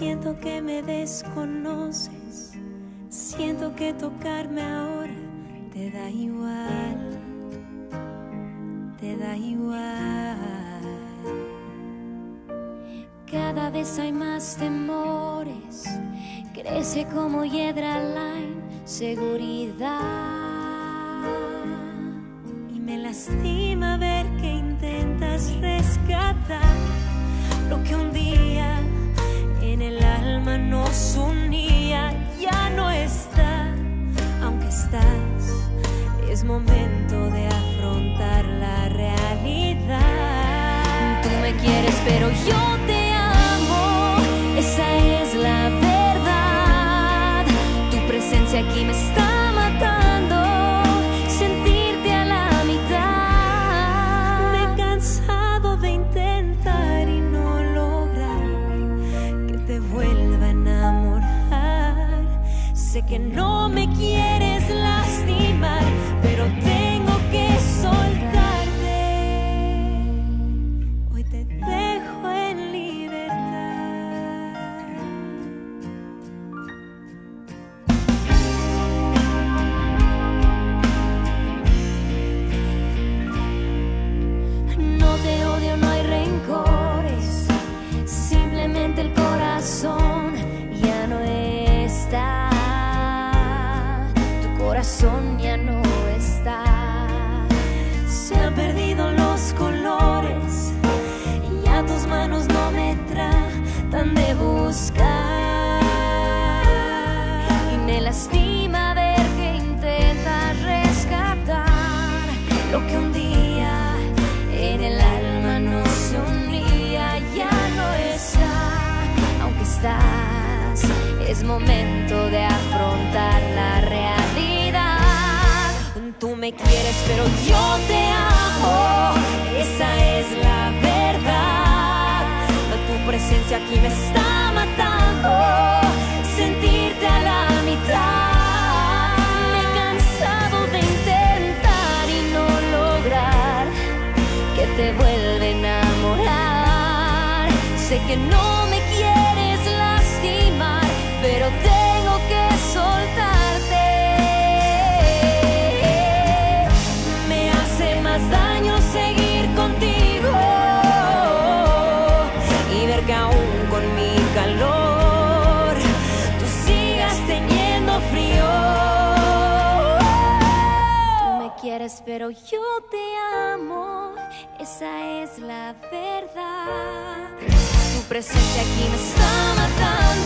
Siento que me desconoces, siento que tocarme ahora te da igual, te da igual. Cada vez hay más temores, crece como hiedra la inseguridad. Y me lastima ver que intentas rescatar lo que un día en el alma nos unía. Ya no está, aunque estás, es momento de afrontar la realidad. Tú me quieres pero yo te amo, esa es la verdad. Tu presencia aquí me está matando, sentirte a la mitad. Me he cansado de intentar y no lograr que te vuelva a enamorar. Sé que no me quieres lastimar, pero tengo que soltarte. Hoy te dejo en libertad. No te odio, no hay rencores, simplemente el corazón ya no está. Tu corazón ya no está. Se han perdido los colores, ya tus manos no me tratan de buscar. Y me lastima ver que intentas rescatar lo que un día en el alma nos unía. Ya no está, aunque estás, es momento de afrontar la realidad. Tú me quieres pero yo te amo, esa es la verdad. Tu presencia aquí me está matando, sentirte a la mitad. Me he cansado de intentar y no lograr que te vuelva a enamorar. Sé que no me quieres lastimar, pero tengo que soltarte. Me hace más daño seguir contigo y ver que aún con mi calor tú sigas teniendo frío. Tú me quieres pero yo te amo, esa es la verdad. Tu presencia aquí me está matando,